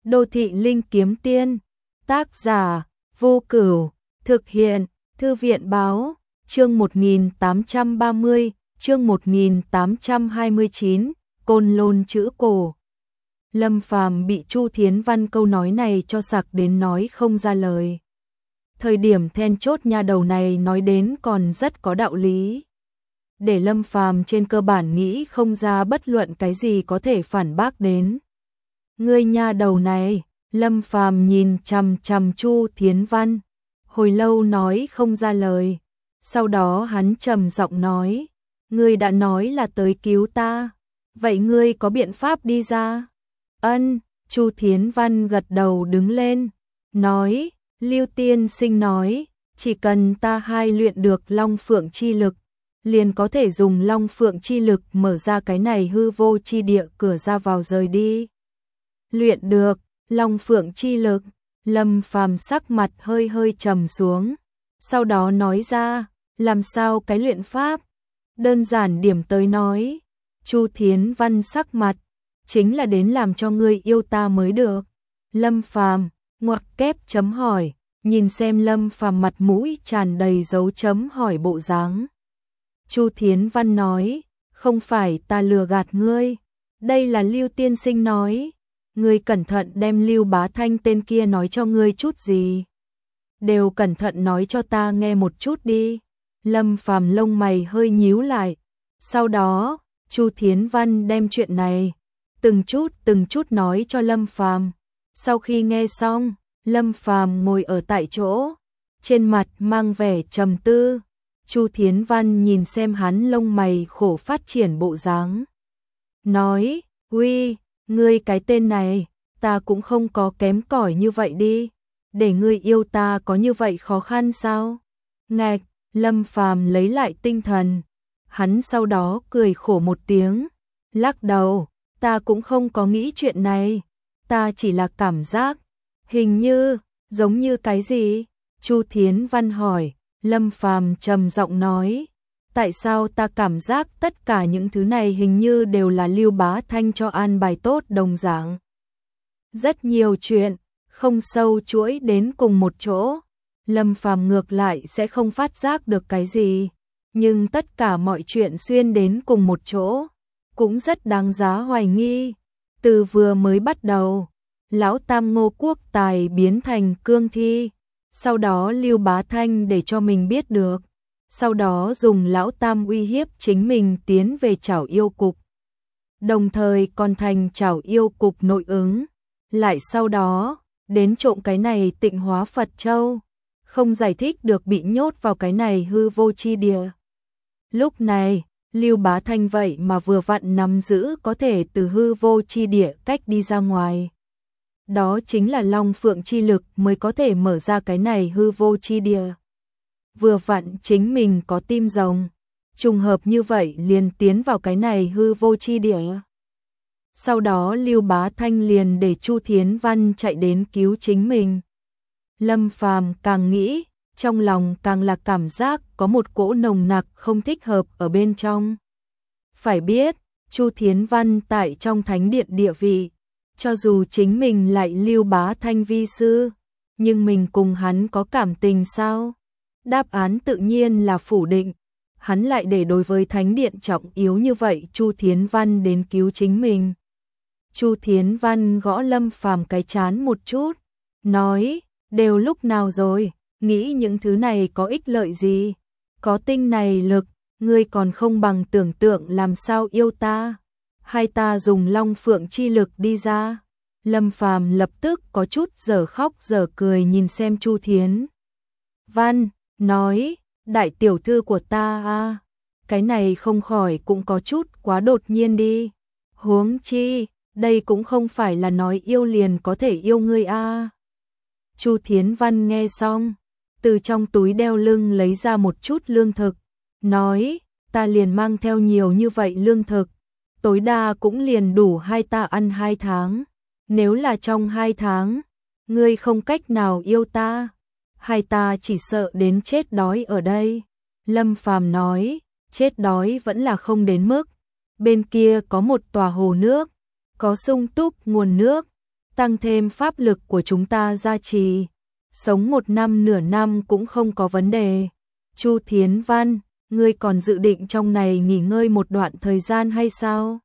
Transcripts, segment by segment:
Đô thị linh kiếm tiên, tác giả Vô Cửu, thực hiện Thư viện báo, chương 1830, chương 1829, Côn Lôn chữ cổ. Lâm Phàm bị Chu Thiến Văn câu nói này cho sặc đến nói không ra lời. Thời điểm then chốt nha đầu này nói đến còn rất có đạo lý. Để Lâm Phàm trên cơ bản nghĩ không ra bất luận cái gì có thể phản bác đến. Ngươi nha đầu này, Lâm Phàm nhìn chằm chằm Chu Thiến Văn, hồi lâu nói không ra lời. Sau đó hắn trầm giọng nói, ngươi đã nói là tới cứu ta, vậy ngươi có biện pháp đi ra? Ân, Chu Thiến Văn gật đầu đứng lên, nói, Lưu tiên sinh nói, chỉ cần ta hai luyện được Long Phượng chi lực, liền có thể dùng Long Phượng chi lực mở ra cái này hư vô chi địa cửa ra vào rời đi. Luyện được Long Phượng chi lực, Lâm Phàm sắc mặt hơi hơi trầm xuống, sau đó nói ra, làm sao cái luyện pháp? Đơn giản điểm tới nói, Chu Thiến Văn sắc mặt, chính là đến làm cho ngươi yêu ta mới được. Lâm Phàm ngoặc kép chấm hỏi, nhìn xem Lâm Phàm mặt mũi tràn đầy dấu chấm hỏi bộ dáng. Chu Thiến Văn nói, không phải ta lừa gạt ngươi, đây là Lưu tiên sinh nói, ngươi cẩn thận đem Lưu Bá Thanh tên kia nói cho ngươi chút gì. Đều cẩn thận nói cho ta nghe một chút đi. Lâm Phàm lông mày hơi nhíu lại, sau đó, Chu Thiến Văn đem chuyện này từng chút nói cho Lâm Phàm. Sau khi nghe xong, Lâm Phàm ngồi ở tại chỗ, trên mặt mang vẻ trầm tư. Chu Thiến Văn nhìn xem hắn lông mày khổ phát triển bộ dáng, nói, uy, ngươi cái tên này, ta cũng không có kém cỏi như vậy đi, để ngươi yêu ta có như vậy khó khăn sao? Ngạch, Lâm Phàm lấy lại tinh thần, hắn sau đó cười khổ một tiếng, lắc đầu, ta cũng không có nghĩ chuyện này, ta chỉ là cảm giác, hình như, giống như cái gì? Chu Thiến Văn hỏi. Lâm Phàm trầm giọng nói, tại sao ta cảm giác tất cả những thứ này hình như đều là Lưu Bá Thanh cho an bài tốt đồng dạng. Rất nhiều chuyện, không sâu chuỗi đến cùng một chỗ, Lâm Phàm ngược lại sẽ không phát giác được cái gì, nhưng tất cả mọi chuyện xuyên đến cùng một chỗ, cũng rất đáng giá hoài nghi. Từ vừa mới bắt đầu, Lão Tam Ngô Quốc Tài biến thành cương thi. Sau đó Lưu Bá Thanh để cho mình biết được, sau đó dùng Lão Tam uy hiếp chính mình tiến về Trảo Yêu Cục, đồng thời còn thành Trảo Yêu Cục nội ứng, lại sau đó đến trộm cái này Tịnh Hóa Phật Châu, không giải thích được bị nhốt vào cái này hư vô chi địa. Lúc này, Lưu Bá Thanh vậy mà vừa vặn nắm giữ có thể từ hư vô chi địa cách đi ra ngoài. Đó chính là Long Phượng chi lực mới có thể mở ra cái này hư vô chi địa. Vừa vặn chính mình có tim rồng, trùng hợp như vậy liền tiến vào cái này hư vô chi địa. Sau đó Lưu Bá Thanh liền để Chu Thiến Văn chạy đến cứu chính mình. Lâm Phàm càng nghĩ, trong lòng càng là cảm giác có một cỗ nồng nặc không thích hợp ở bên trong. Phải biết, Chu Thiến Văn tại trong thánh điện địa vị, cho dù chính mình lại Lưu Bá Thanh vi sư, nhưng mình cùng hắn có cảm tình sao? Đáp án tự nhiên là phủ định. Hắn lại để đối với thánh điện trọng yếu như vậy Chu Thiến Văn đến cứu chính mình. Chu Thiến Văn gõ Lâm Phàm cái trán một chút, nói, đều lúc nào rồi, nghĩ những thứ này có ích lợi gì? Có tinh này lực, ngươi còn không bằng tưởng tượng làm sao yêu ta. Hai ta dùng Long Phượng chi lực đi ra. Lâm Phàm lập tức có chút dở khóc dở cười nhìn xem Chu Thiến Văn, nói, đại tiểu thư của ta a, cái này không khỏi cũng có chút quá đột nhiên đi. Huống chi, đây cũng không phải là nói yêu liền có thể yêu ngươi a. Chu Thiến Văn nghe xong, từ trong túi đeo lưng lấy ra một chút lương thực, nói, ta liền mang theo nhiều như vậy lương thực, tối đa cũng liền đủ hai ta ăn 2 tháng. Nếu là trong 2 tháng, ngươi không cách nào yêu ta, hai ta chỉ sợ đến chết đói ở đây. Lâm Phàm nói, chết đói vẫn là không đến mức. Bên kia có một tòa hồ nước, có sung túc nguồn nước, tăng thêm pháp lực của chúng ta gia trì, sống 1 năm nửa năm cũng không có vấn đề. Chu Thiến Văn, ngươi còn dự định trong này nghỉ ngơi một đoạn thời gian hay sao?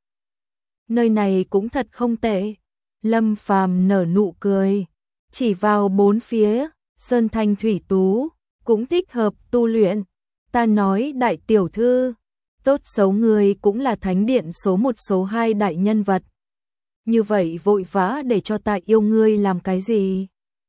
Nơi này cũng thật không tệ. Lâm Phàm nở nụ cười, chỉ vào bốn phía, sơn thanh thủy tú, cũng thích hợp tu luyện. Ta nói đại tiểu thư, tốt xấu người cũng là thánh điện số 1 số 2 đại nhân vật. Như vậy vội vã để cho ta yêu ngươi làm cái gì?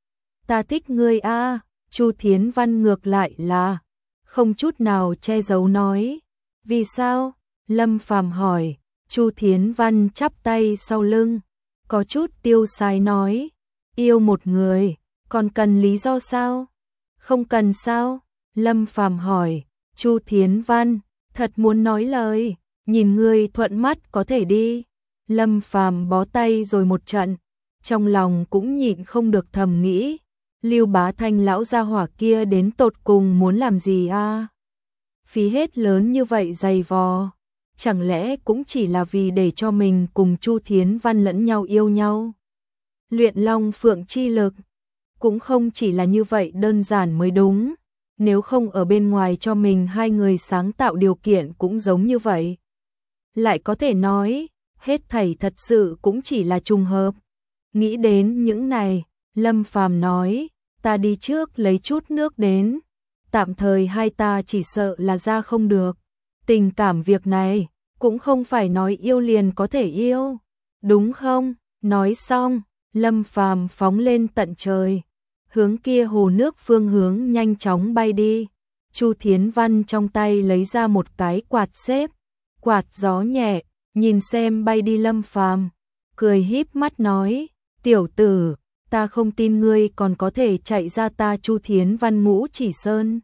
Ta thích ngươi a. Chu Thiến Văn ngược lại là không chút nào che giấu nói. Vì sao? Lâm Phàm hỏi. Chu Thiến Văn chắp tay sau lưng, có chút tiêu sái nói. Yêu một người, còn cần lý do sao? Không cần sao? Lâm Phàm hỏi. Chu Thiến Văn, thật muốn nói lời, nhìn ngươi thuận mắt có thể đi. Lâm Phàm bó tay rồi một trận, trong lòng cũng nhịn không được thầm nghĩ, Lưu Bá Thanh lão gia hỏa kia đến tột cùng muốn làm gì a? Phí hết lớn như vậy dày vò, chẳng lẽ cũng chỉ là vì để cho mình cùng Chu Thiến Văn lẫn nhau yêu nhau? Luyện Long Phượng chi lực, cũng không chỉ là như vậy đơn giản mới đúng, nếu không ở bên ngoài cho mình hai người sáng tạo điều kiện cũng giống như vậy. Lại có thể nói, hết thảy thật sự cũng chỉ là trùng hợp. Nghĩ đến những này, Lâm Phàm nói, ta đi trước lấy chút nước đến, tạm thời hai ta chỉ sợ là ra không được. Tình cảm việc này, cũng không phải nói yêu liền có thể yêu, đúng không? Nói xong, Lâm Phàm phóng lên tận trời, hướng kia hồ nước phương hướng nhanh chóng bay đi. Chu Thiến Văn trong tay lấy ra một cái quạt xếp, quạt gió nhẹ, nhìn xem bay đi Lâm Phàm, cười híp mắt nói, tiểu tử, ta không tin ngươi còn có thể chạy ra ta Chu Thiến Văn Ngũ Chỉ Sơn.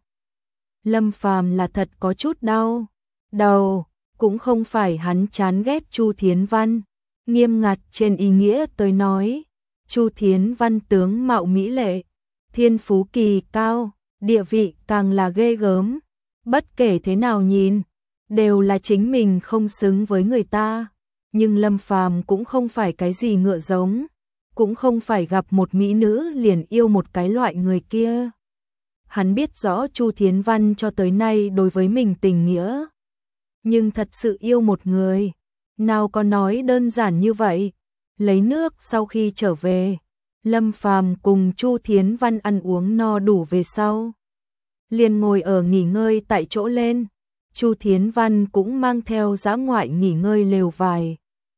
Lâm Phàm là thật có chút đau đầu, cũng không phải hắn chán ghét Chu Thiến Văn, nghiêm ngặt trên ý nghĩa tới nói, Chu Thiến Văn tướng mạo mỹ lệ, thiên phú kỳ cao, địa vị càng là ghê gớm, bất kể thế nào nhìn, đều là chính mình không xứng với người ta, nhưng Lâm Phàm cũng không phải cái gì ngựa giống, cũng không phải gặp một mỹ nữ liền yêu một cái loại người kia. Hắn biết rõ Chu Thiến Văn cho tới nay đối với mình tình nghĩa, nhưng thật sự yêu một người, nào có nói đơn giản như vậy. Lấy nước sau khi trở về, Lâm Phàm cùng Chu Thiến Văn ăn uống no đủ về sau, liền ngồi ở nghỉ ngơi tại chỗ lên. Chu Thiến Văn cũng mang theo dã ngoại nghỉ ngơi lều vải.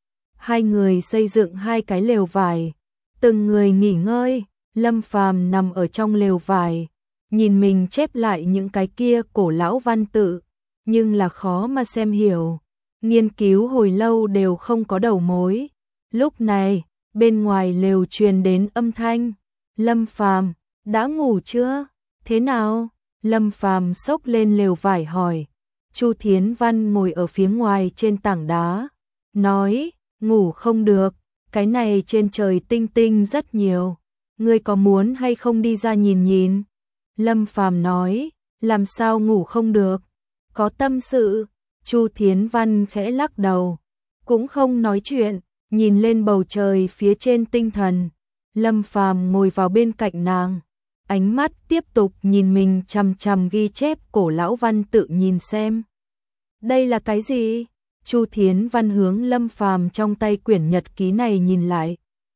Hai người xây dựng hai cái lều vải, từng người nghỉ ngơi. Lâm Phàm nằm ở trong lều vải, nhìn mình chép lại những cái kia cổ lão văn tự, nhưng là khó mà xem hiểu, nghiên cứu hồi lâu đều không có đầu mối. Lúc này, bên ngoài lều truyền đến âm thanh, Lâm Phàm, đã ngủ chưa? Thế nào? Lâm Phàm xốc lên lều vải hỏi. Chu Thiến Văn ngồi ở phía ngoài trên tảng đá, nói, ngủ không được, cái này trên trời tinh tinh rất nhiều, ngươi có muốn hay không đi ra nhìn nhìn? Lâm Phàm nói, làm sao ngủ không được? Có tâm sự. Chu Thiến Văn khẽ lắc đầu, cũng không nói chuyện, nhìn lên bầu trời phía trên tinh thần. Lâm Phàm ngồi vào bên cạnh nàng, ánh mắt tiếp tục nhìn mình chằm chằm ghi chép cổ lão văn tự nhìn xem. Đây là cái gì? Chu Thiến Văn hướng Lâm Phàm trong tay quyển nhật ký này nhìn lại.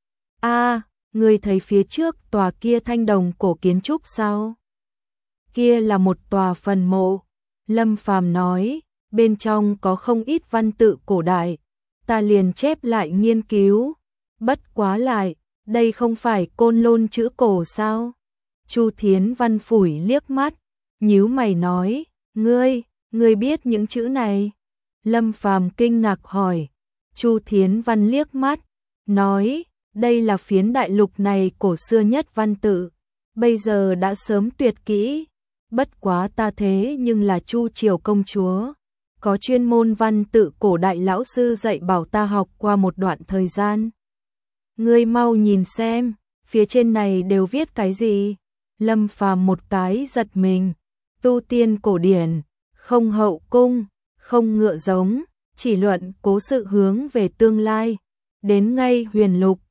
A, người thấy phía trước tòa kia thanh đồng cổ kiến trúc sao? Kia là một tòa phần mộ. Lâm Phàm nói, bên trong có không ít văn tự cổ đại, ta liền chép lại nghiên cứu. Bất quá lại, đây không phải côn lôn chữ cổ sao? Chu Thiến Văn phủi liếc mắt, nhíu mày nói, ngươi biết những chữ này? Lâm Phàm kinh ngạc hỏi. Chu Thiến Văn liếc mắt, nói, đây là phiến đại lục này cổ xưa nhất văn tự, bây giờ đã sớm tuyệt kỹ. Bất quá ta thế nhưng là Chu Triều công chúa, có chuyên môn văn tự cổ đại lão sư dạy bảo ta học qua một đoạn thời gian. Ngươi mau nhìn xem, phía trên này đều viết cái gì? Lâm Phàm một cái giật mình, tu tiên cổ điển, không hậu cung, không ngựa giống, chỉ luận cố sự hướng về tương lai, đến ngay huyền lục,